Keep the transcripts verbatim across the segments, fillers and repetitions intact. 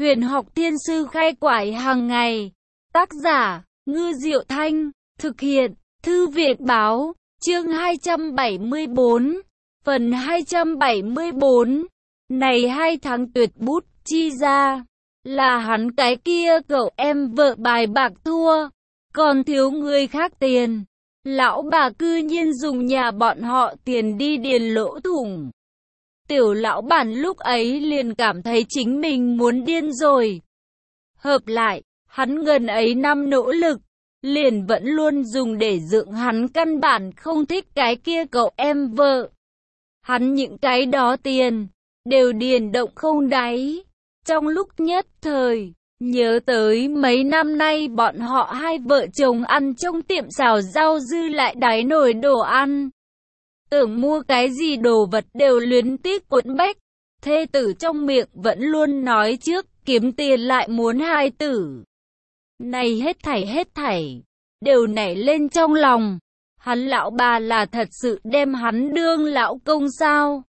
Huyền học thiên sư khai quải hàng ngày. Tác giả, Ngư Diệu Thanh. Thực hiện, Thư viện Báo. Chương hai trăm bảy mươi tư. Phần hai trăm bảy mươi tư. Này hai tháng tuyệt bút chi ra. Là hắn cái kia cậu em vợ bài bạc thua. Còn thiếu người khác tiền. Lão bà cư nhiên dùng nhà bọn họ tiền đi điền lỗ thủng. Tiểu lão bản lúc ấy liền cảm thấy chính mình muốn điên rồi. Hợp lại, hắn gần ấy năm nỗ lực, liền vẫn luôn dùng để dựng hắn căn bản không thích cái kia cậu em vợ. Hắn những cái đó tiền, đều điền động không đáy. Trong lúc nhất thời, nhớ tới mấy năm nay bọn họ hai vợ chồng ăn trong tiệm xào rau dư lại đáy nồi đồ ăn. Tưởng mua cái gì đồ vật đều luyến tiếc quẫn bách. Thê tử trong miệng vẫn luôn nói trước kiếm tiền lại muốn hai tử. Này hết thảy hết thảy, đều nảy lên trong lòng. Hắn lão bà là thật sự đem hắn đương lão công sao?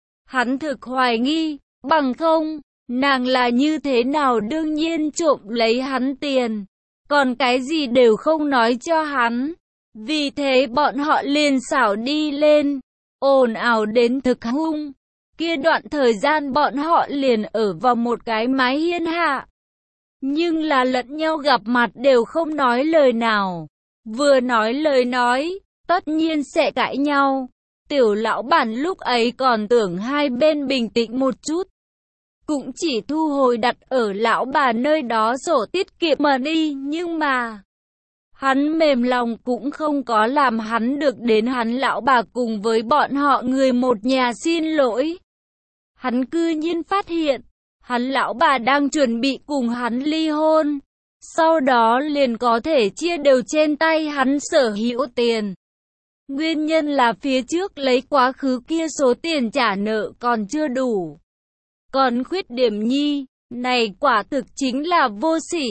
Hắn thực hoài nghi, bằng không, nàng là như thế nào đương nhiên trộm lấy hắn tiền. Còn cái gì đều không nói cho hắn. Vì thế bọn họ liền xảo đi lên, ồn ào đến thực hung. Kia đoạn thời gian bọn họ liền ở vào một cái mái hiên hạ. Nhưng là lẫn nhau gặp mặt đều không nói lời nào. Vừa nói lời nói, tất nhiên sẽ cãi nhau. Tiểu lão bản lúc ấy còn tưởng hai bên bình tĩnh một chút. Cũng chỉ thu hồi đặt ở lão bà nơi đó sổ tiết kiệm mà đi, nhưng mà hắn mềm lòng cũng không có làm hắn được đến hắn lão bà cùng với bọn họ người một nhà xin lỗi. Hắn cư nhiên phát hiện, hắn lão bà đang chuẩn bị cùng hắn ly hôn. Sau đó liền có thể chia đều trên tay hắn sở hữu tiền. Nguyên nhân là phía trước lấy quá khứ kia số tiền trả nợ còn chưa đủ. Còn khuyết điểm nhi, này quả thực chính là vô sỉ.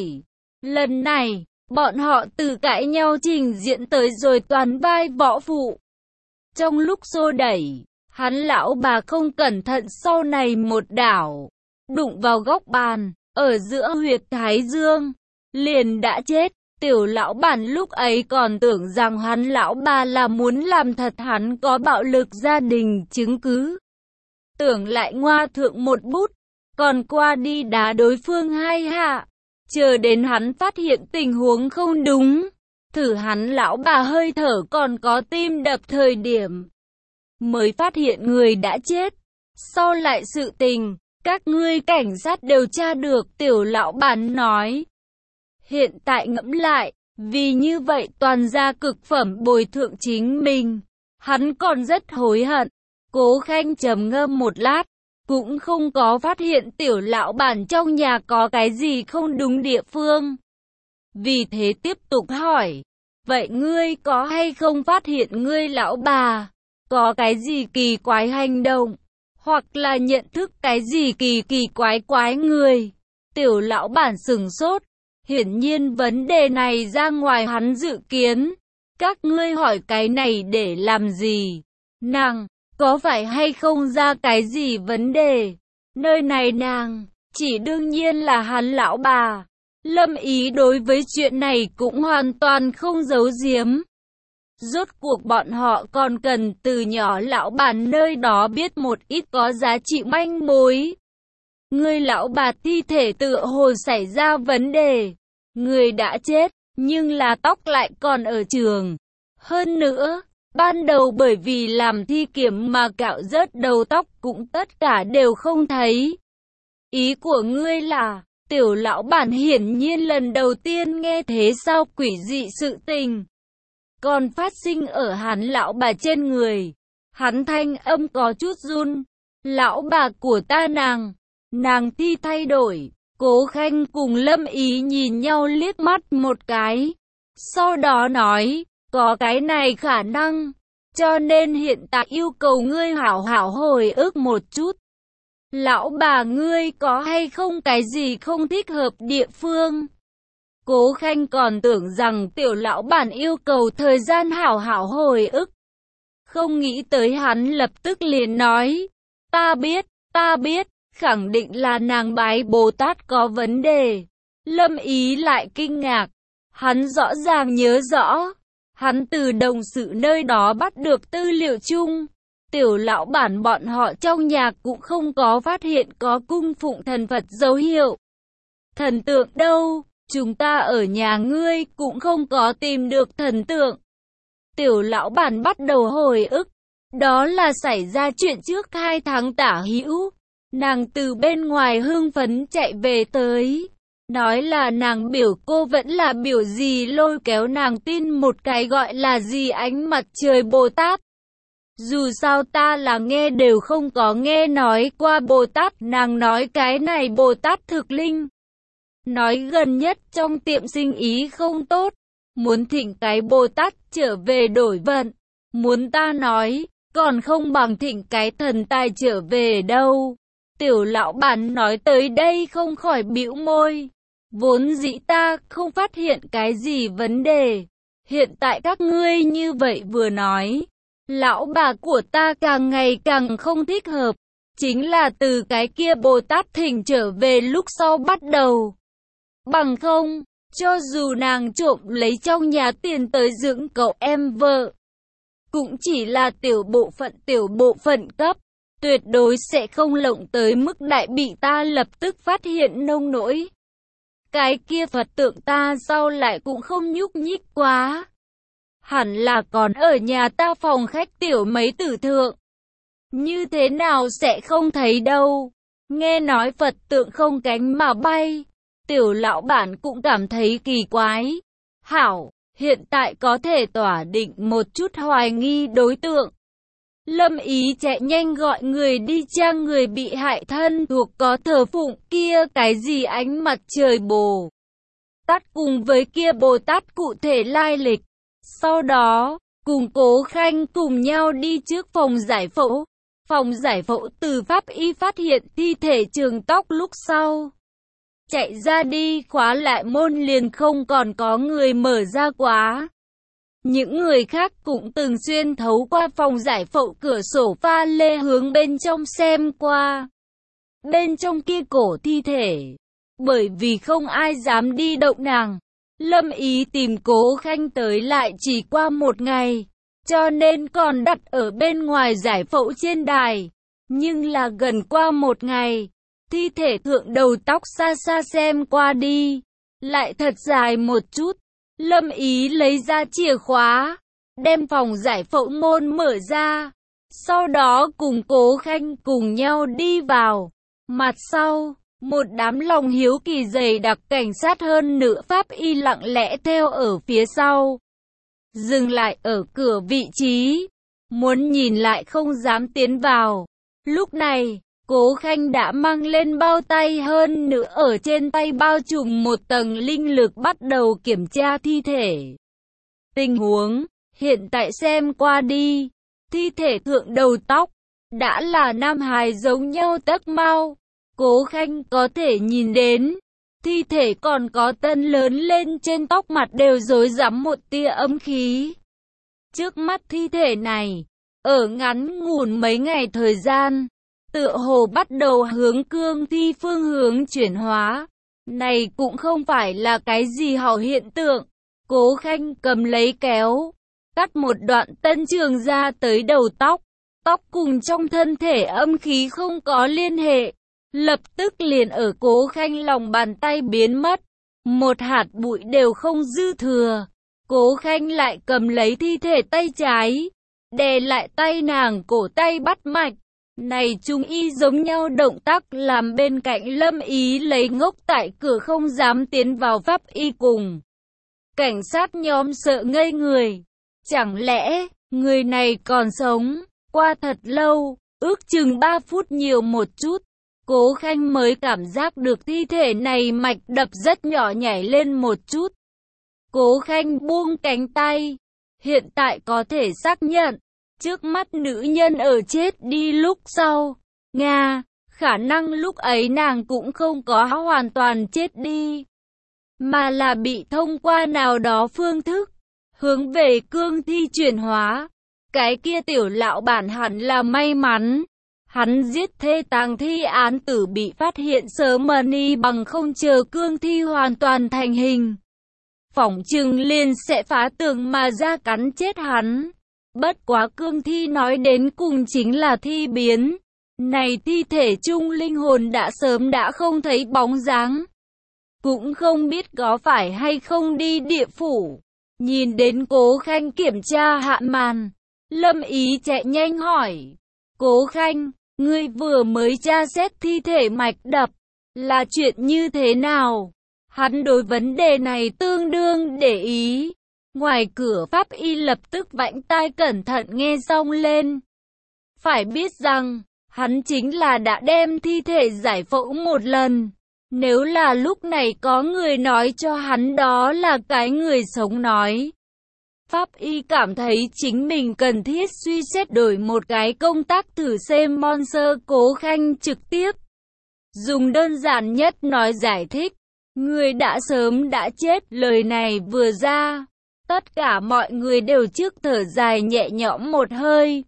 Lần này, bọn họ từ cãi nhau trình diễn tới rồi toàn vai võ phụ. Trong lúc xô đẩy, hắn lão bà không cẩn thận sau này một đảo, đụng vào góc bàn, ở giữa huyệt thái dương, liền đã chết. Tiểu lão bản lúc ấy còn tưởng rằng hắn lão bà là muốn làm thật hắn có bạo lực gia đình chứng cứ. Tưởng lại ngoa thượng một bút, còn qua đi đá đối phương hai hạ. Chờ đến hắn phát hiện tình huống không đúng, thử hắn lão bà hơi thở còn có tim đập thời điểm, mới phát hiện người đã chết. Sau lại sự tình, các ngươi cảnh sát điều tra được, tiểu lão bản nói. Hiện tại ngẫm lại, vì như vậy toàn gia cực phẩm bồi thượng chính mình, hắn còn rất hối hận. Cố Khanh trầm ngâm một lát, cũng không có phát hiện tiểu lão bản trong nhà có cái gì không đúng địa phương. Vì thế tiếp tục hỏi, vậy ngươi có hay không phát hiện ngươi lão bà có cái gì kỳ quái hành động, hoặc là nhận thức cái gì kỳ kỳ quái quái người? Tiểu lão bản sừng sốt, hiển nhiên vấn đề này ra ngoài hắn dự kiến. Các ngươi hỏi cái này để làm gì? Nàng có phải hay không ra cái gì vấn đề? Nơi này nàng, chỉ đương nhiên là hắn lão bà. Lâm Ý đối với chuyện này cũng hoàn toàn không giấu giếm. Rốt cuộc bọn họ còn cần từ nhỏ lão bà nơi đó biết một ít có giá trị manh mối. Người lão bà thi thể tựa hồ xảy ra vấn đề. Người đã chết, nhưng là tóc lại còn ở trường. Hơn nữa, ban đầu bởi vì làm thi kiểm mà cạo rớt đầu tóc cũng tất cả đều không thấy. Ý của ngươi là, tiểu lão bản hiển nhiên lần đầu tiên nghe thế sao quỷ dị sự tình. Còn phát sinh ở hắn lão bà trên người. Hắn thanh âm có chút run. Lão bà của ta nàng, nàng thi thay đổi. Cố Khanh cùng Lâm Ý nhìn nhau liếc mắt một cái. Sau đó nói, có cái này khả năng. Cho nên hiện tại yêu cầu ngươi hảo hảo hồi ức một chút. Lão bà ngươi có hay không cái gì không thích hợp địa phương? Cố Khanh còn tưởng rằng tiểu lão bản yêu cầu thời gian hảo hảo hồi ức. Không nghĩ tới hắn lập tức liền nói, ta biết, ta biết. khẳng định là nàng bái Bồ Tát có vấn đề. Lâm Ý lại kinh ngạc, hắn rõ ràng nhớ rõ, hắn từ đồng sự nơi đó bắt được tư liệu chung. Tiểu lão bản bọn họ trong nhà cũng không có phát hiện có cung phụng thần Phật dấu hiệu. Thần tượng đâu, chúng ta ở nhà ngươi cũng không có tìm được thần tượng. Tiểu lão bản bắt đầu hồi ức, đó là xảy ra chuyện trước hai tháng tả hữu. Nàng từ bên ngoài hưng phấn chạy về tới, nói là nàng biểu cô vẫn là biểu gì lôi kéo nàng tin một cái gọi là gì ánh mặt trời Bồ Tát. Dù sao ta là nghe đều không có nghe nói qua Bồ Tát, nàng nói cái này Bồ Tát thực linh. Nói gần nhất trong tiệm sinh ý không tốt, muốn thỉnh cái Bồ Tát trở về đổi vận. Muốn ta nói, còn không bằng thỉnh cái thần tài trở về đâu. Tiểu lão bản nói tới đây không khỏi bĩu môi. Vốn dĩ ta không phát hiện cái gì vấn đề. Hiện tại các ngươi như vậy vừa nói, lão bà của ta càng ngày càng không thích hợp. Chính là từ cái kia Bồ Tát thỉnh trở về lúc sau bắt đầu. Bằng không, cho dù nàng trộm lấy trong nhà tiền tới dưỡng cậu em vợ, cũng chỉ là tiểu bộ phận tiểu bộ phận cấp, tuyệt đối sẽ không lộng tới mức đại bị ta lập tức phát hiện nông nỗi. Cái kia Phật tượng ta sau lại cũng không nhúc nhích quá. Hẳn là còn ở nhà ta phòng khách tiểu mấy tử thượng. Như thế nào sẽ không thấy đâu. Nghe nói Phật tượng không cánh mà bay. Tiểu lão bản cũng cảm thấy kỳ quái. Hảo, hiện tại có thể tỏa định một chút hoài nghi đối tượng. Lâm Ý chạy nhanh gọi người đi tra người bị hại thân thuộc có thờ phụng kia cái gì ánh mặt trời Bồ Tát cùng với kia Bồ Tát cụ thể lai lịch. Sau đó, cùng Cố Khanh cùng nhau đi trước phòng giải phẫu. Phòng giải phẫu từ pháp y phát hiện thi thể Trường Tóc lúc sau. Chạy ra đi khóa lại môn liền không còn có người mở ra quá. Những người khác cũng từng xuyên thấu qua phòng giải phẫu cửa sổ pha lê hướng bên trong xem qua. Bên trong kia cổ thi thể, bởi vì không ai dám đi động nàng, Lâm Ý tìm Cố Khanh tới lại chỉ qua một ngày, cho nên còn đặt ở bên ngoài giải phẫu trên đài. Nhưng là gần qua một ngày, thi thể thượng đầu tóc xa xa xem qua đi, lại thật dài một chút. Lâm Ý lấy ra chìa khóa, đem phòng giải phẫu môn mở ra, sau đó cùng Cố Khanh cùng nhau đi vào. Mặt sau, một đám lòng hiếu kỳ dày đặc cảnh sát hơn nữa pháp y lặng lẽ theo ở phía sau. Dừng lại ở cửa vị trí, muốn nhìn lại không dám tiến vào. Lúc này, Cố Khanh đã mang lên bao tay hơn nữa ở trên tay bao trùm một tầng linh lực bắt đầu kiểm tra thi thể. Tình huống, hiện tại xem qua đi, thi thể thượng đầu tóc, đã là nam hài giống nhau tấc mau. Cố Khanh có thể nhìn đến, thi thể còn có tân lớn lên trên tóc mặt đều rối rắm một tia âm khí. Trước mắt thi thể này, ở ngắn ngủn mấy ngày thời gian, tựa hồ bắt đầu hướng cương thi phương hướng chuyển hóa. Này cũng không phải là cái gì hảo hiện tượng. Cố Khanh cầm lấy kéo, cắt một đoạn tân trường ra tới đầu tóc. Tóc cùng trong thân thể âm khí không có liên hệ. Lập tức liền ở Cố Khanh lòng bàn tay biến mất. Một hạt bụi đều không dư thừa. Cố Khanh lại cầm lấy thi thể tay trái, đè lại tay nàng cổ tay bắt mạch. Này trung y giống nhau động tác làm bên cạnh Lâm Ý lấy ngốc tại cửa không dám tiến vào pháp y cùng. Cảnh sát nhóm sợ ngây người. Chẳng lẽ, người này còn sống? Qua thật lâu, ước chừng ba phút nhiều một chút, Cố Khanh mới cảm giác được thi thể này mạch đập rất nhỏ nhảy lên một chút. Cố Khanh buông cánh tay. Hiện tại có thể xác nhận, trước mắt nữ nhân ở chết đi lúc sau. Nga, khả năng lúc ấy nàng cũng không có hoàn toàn chết đi, mà là bị thông qua nào đó phương thức, hướng về cương thi chuyển hóa. Cái kia tiểu lão bản hẳn là may mắn. Hắn giết thê tàng thi án tử bị phát hiện sớm mani bằng không chờ cương thi hoàn toàn thành hình. Phỏng chừng liền sẽ phá tường mà ra cắn chết hắn. Bất quá cương thi nói đến cùng chính là thi biến. Này thi thể chung linh hồn đã sớm đã không thấy bóng dáng. Cũng không biết có phải hay không đi địa phủ. Nhìn đến Cố Khanh kiểm tra hạ màn, Lâm Ý chạy nhanh hỏi. Cố Khanh, ngươi vừa mới tra xét thi thể mạch đập, là chuyện như thế nào? Hắn đối vấn đề này tương đương để ý. Ngoài cửa pháp y lập tức vãnh tai cẩn thận nghe xong lên. Phải biết rằng, hắn chính là đã đem thi thể giải phẫu một lần. Nếu là lúc này có người nói cho hắn đó là cái người sống nói. Pháp y cảm thấy chính mình cần thiết suy xét đổi một cái công tác thử xem Monster. Cố Khanh trực tiếp dùng đơn giản nhất nói giải thích. Người đã sớm đã chết. Lời này vừa ra, tất cả mọi người đều trước thở dài nhẹ nhõm một hơi.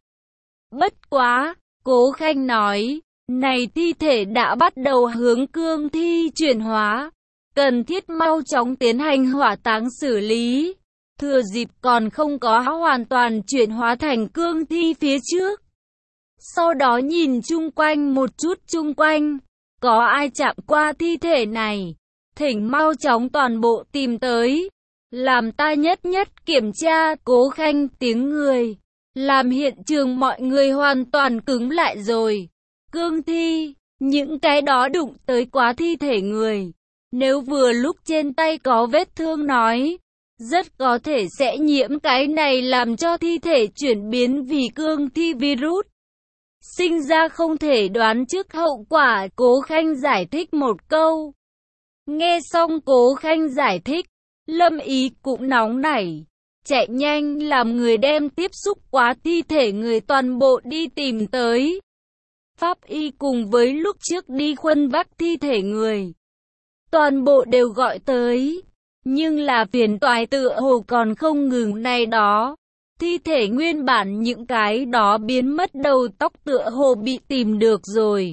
Bất quá, Cố Khanh nói, này thi thể đã bắt đầu hướng cương thi chuyển hóa, cần thiết mau chóng tiến hành hỏa táng xử lý. Thừa dịp còn không có hoàn toàn chuyển hóa thành cương thi phía trước. Sau đó nhìn chung quanh một chút chung quanh, có ai chạm qua thi thể này, thỉnh mau chóng toàn bộ tìm tới. Làm ta nhất nhất kiểm tra. Cố Khanh tiếng người, làm hiện trường mọi người hoàn toàn cứng lại rồi. Cương thi, những cái đó đụng tới quá thi thể người. Nếu vừa lúc trên tay có vết thương nói, rất có thể sẽ nhiễm cái này làm cho thi thể chuyển biến vì cương thi virus. Sinh ra không thể đoán trước hậu quả. Cố Khanh giải thích một câu. Nghe xong Cố Khanh giải thích, Lâm Ý cũng nóng nảy, chạy nhanh làm người đem tiếp xúc quá thi thể người toàn bộ đi tìm tới. Pháp y cùng với lúc trước đi khuân vác thi thể người, toàn bộ đều gọi tới. Nhưng là phiền toái tựa hồ còn không ngừng này đó. Thi thể nguyên bản những cái đó biến mất đầu tóc tựa hồ bị tìm được rồi.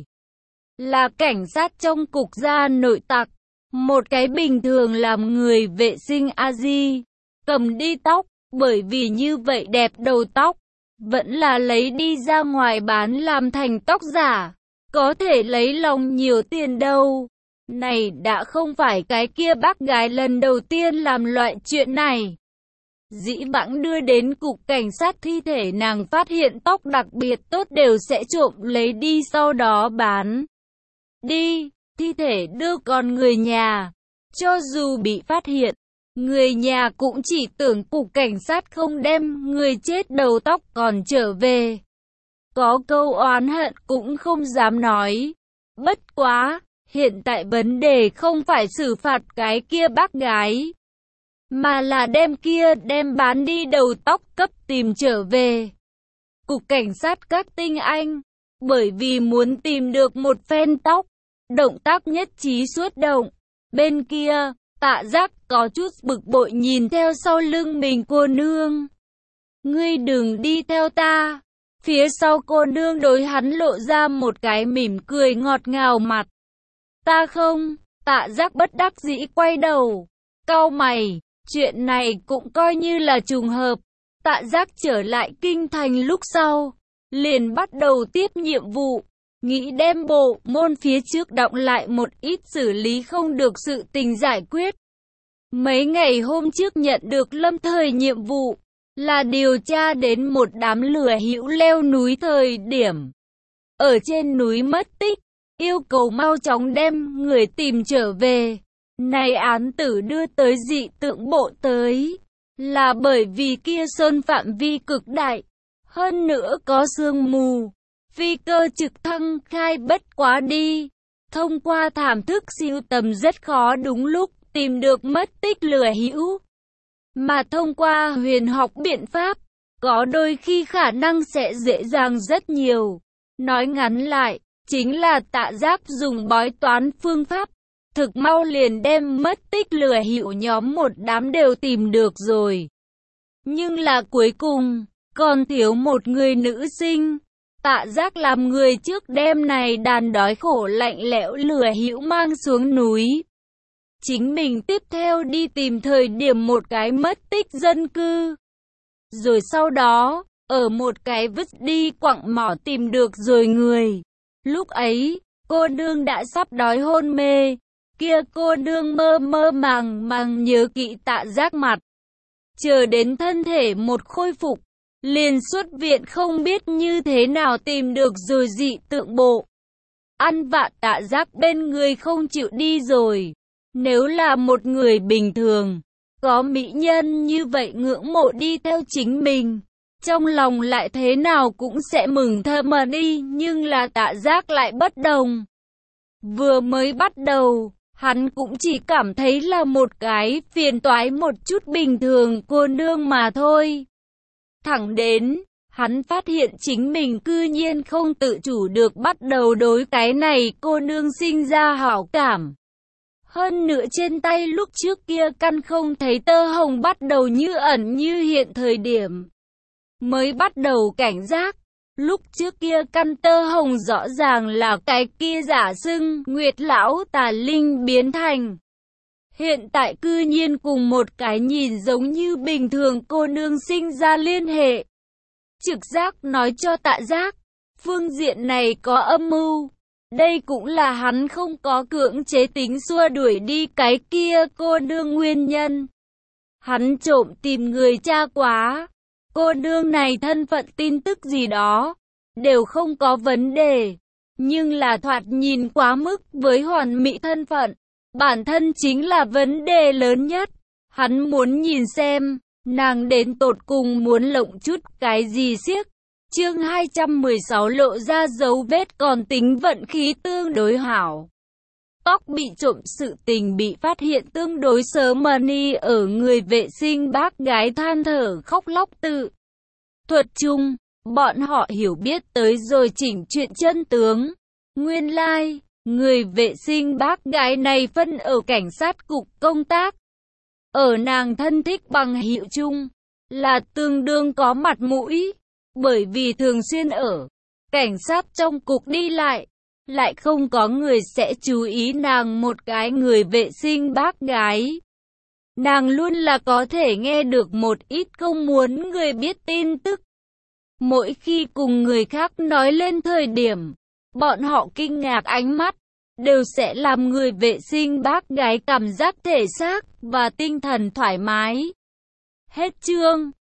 Là cảnh sát trong cục gia nội tặc. Một cái bình thường làm người vệ sinh a-di, cầm đi tóc, bởi vì như vậy đẹp đầu tóc, vẫn là lấy đi ra ngoài bán làm thành tóc giả, có thể lấy lòng nhiều tiền đâu. Này đã không phải cái kia bác gái lần đầu tiên làm loại chuyện này. Dĩ vãng đưa đến cục cảnh sát thi thể nàng phát hiện tóc đặc biệt tốt đều sẽ trộm lấy đi sau đó bán đi. Thi thể đưa còn người nhà, cho dù bị phát hiện, người nhà cũng chỉ tưởng cục cảnh sát không đem người chết đầu tóc còn trở về. Có câu oán hận cũng không dám nói. Bất quá, hiện tại vấn đề không phải xử phạt cái kia bác gái, mà là đem kia đem bán đi đầu tóc cấp tìm trở về. Cục cảnh sát các tinh anh, bởi vì muốn tìm được một phen tóc, động tác nhất trí suốt động. Bên kia, Tạ Giác có chút bực bội nhìn theo sau lưng mình cô nương. Ngươi đừng đi theo ta. Phía sau cô nương đối hắn lộ ra một cái mỉm cười ngọt ngào mặt. Ta không. Tạ Giác bất đắc dĩ quay đầu, cau mày. Chuyện này cũng coi như là trùng hợp. Tạ Giác trở lại kinh thành lúc sau, liền bắt đầu tiếp nhiệm vụ. Nghĩ đem bộ môn phía trước đọng lại một ít xử lý không được sự tình giải quyết. Mấy ngày hôm trước nhận được lâm thời nhiệm vụ, là điều tra đến một đám lừa hữu leo núi thời điểm. Ở trên núi mất tích, yêu cầu mau chóng đem người tìm trở về. Này án tử đưa tới dị tượng bộ tới, là bởi vì kia sơn phạm vi cực đại, hơn nữa có sương mù. Phi cơ trực thăng khai bất quá đi. Thông qua thảm thức siêu tầm rất khó đúng lúc tìm được mất tích lừa hữu. Mà thông qua huyền học biện pháp, có đôi khi khả năng sẽ dễ dàng rất nhiều. Nói ngắn lại, chính là Tạ Giác dùng bói toán phương pháp, thực mau liền đem mất tích lừa hữu nhóm một đám đều tìm được rồi. Nhưng là cuối cùng, còn thiếu một người nữ sinh. Tạ Giác làm người trước đêm này đàn đói khổ lạnh lẽo lừa hữu mang xuống núi. Chính mình tiếp theo đi tìm thời điểm một cái mất tích dân cư. Rồi sau đó, ở một cái vứt đi quặng mỏ tìm được rồi người. Lúc ấy, cô nương đã sắp đói hôn mê. Kia cô nương mơ mơ màng màng nhớ kỹ Tạ Giác mặt. Chờ đến thân thể một khôi phục, liền xuất viện không biết như thế nào tìm được rồi dị tượng bộ. Ăn vạ Tạ Giác bên người không chịu đi rồi. Nếu là một người bình thường, có mỹ nhân như vậy ngưỡng mộ đi theo chính mình, trong lòng lại thế nào cũng sẽ mừng thầm mà đi, nhưng là Tạ Giác lại bất đồng. Vừa mới bắt đầu, hắn cũng chỉ cảm thấy là một cái phiền toái một chút bình thường cô nương mà thôi. Thẳng đến, hắn phát hiện chính mình cư nhiên không tự chủ được bắt đầu đối cái này cô nương sinh ra hảo cảm. Hơn nữa trên tay lúc trước kia căn không thấy tơ hồng bắt đầu như ẩn như hiện thời điểm. Mới bắt đầu cảnh giác, lúc trước kia căn tơ hồng rõ ràng là cái kia giả xưng Nguyệt Lão Tà Linh biến thành. Hiện tại cư nhiên cùng một cái nhìn giống như bình thường cô nương sinh ra liên hệ. Trực giác nói cho Tạ Giác, phương diện này có âm mưu. Đây cũng là hắn không có cưỡng chế tính xua đuổi đi cái kia cô nương nguyên nhân. Hắn trộm tìm người tra quá, cô nương này thân phận tin tức gì đó, đều không có vấn đề. Nhưng là thoạt nhìn quá mức với hoàn mỹ thân phận, bản thân chính là vấn đề lớn nhất. Hắn muốn nhìn xem, nàng đến tột cùng muốn lộng chút cái gì xiếc. Chương hai trăm mười sáu lộ ra dấu vết còn tính vận khí tương đối hảo. Tóc bị trộm sự tình bị phát hiện tương đối sớm mà ni ở người vệ sinh bác gái than thở khóc lóc tự. Thuật chung, bọn họ hiểu biết tới rồi chỉnh chuyện chân tướng. Nguyên lai, like, người vệ sinh bác gái này phân ở cảnh sát cục công tác. Ở nàng thân thích bằng hữu chung, là tương đương có mặt mũi. Bởi vì thường xuyên ở cảnh sát trong cục đi lại, lại không có người sẽ chú ý nàng một cái người vệ sinh bác gái. Nàng luôn là có thể nghe được một ít không muốn người biết tin tức. Mỗi khi cùng người khác nói lên thời điểm, bọn họ kinh ngạc ánh mắt, đều sẽ làm người vệ sinh bác gái cảm giác thể xác và tinh thần thoải mái. Hết chương.